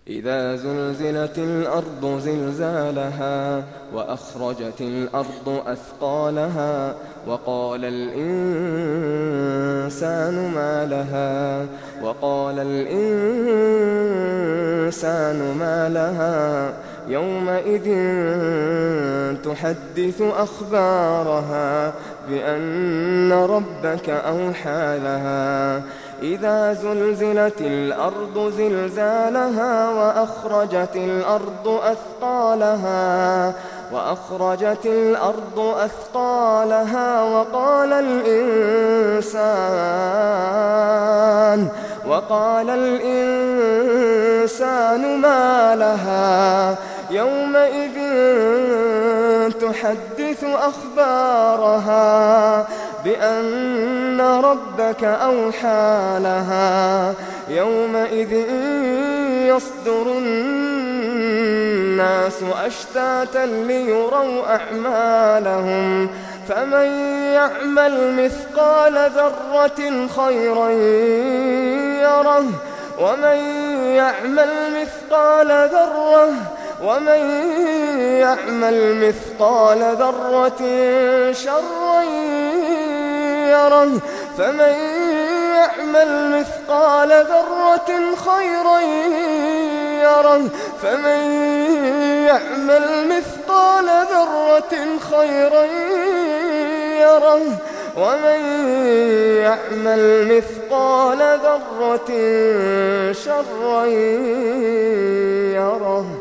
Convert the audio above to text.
إذا زلزلت الأرض زلزالها وأخرجت الأرض أثقالها وقال الإنسان ما لها يومئذ تحدث أخبارها بأن ربك أوحى لها إذا زلزلت الأرض زلزالها وأخرجت الأرض أثقالها وقال الإنسان ما لها يومئذ تحدث أخبارها بأن ربك أوحى لها يومئذ يصدر الناس أشتاتا ليروا أعمالهم فمن يعمل مثقال ذرة خيرا يره ومن يعمل مثقال ذرة شرا يره فمن يعمل مثقال ذرة خيرا يره فمن يعمل مثقال ذرة خيرا يره ومن يعمل مثقال ذرة شرا يره.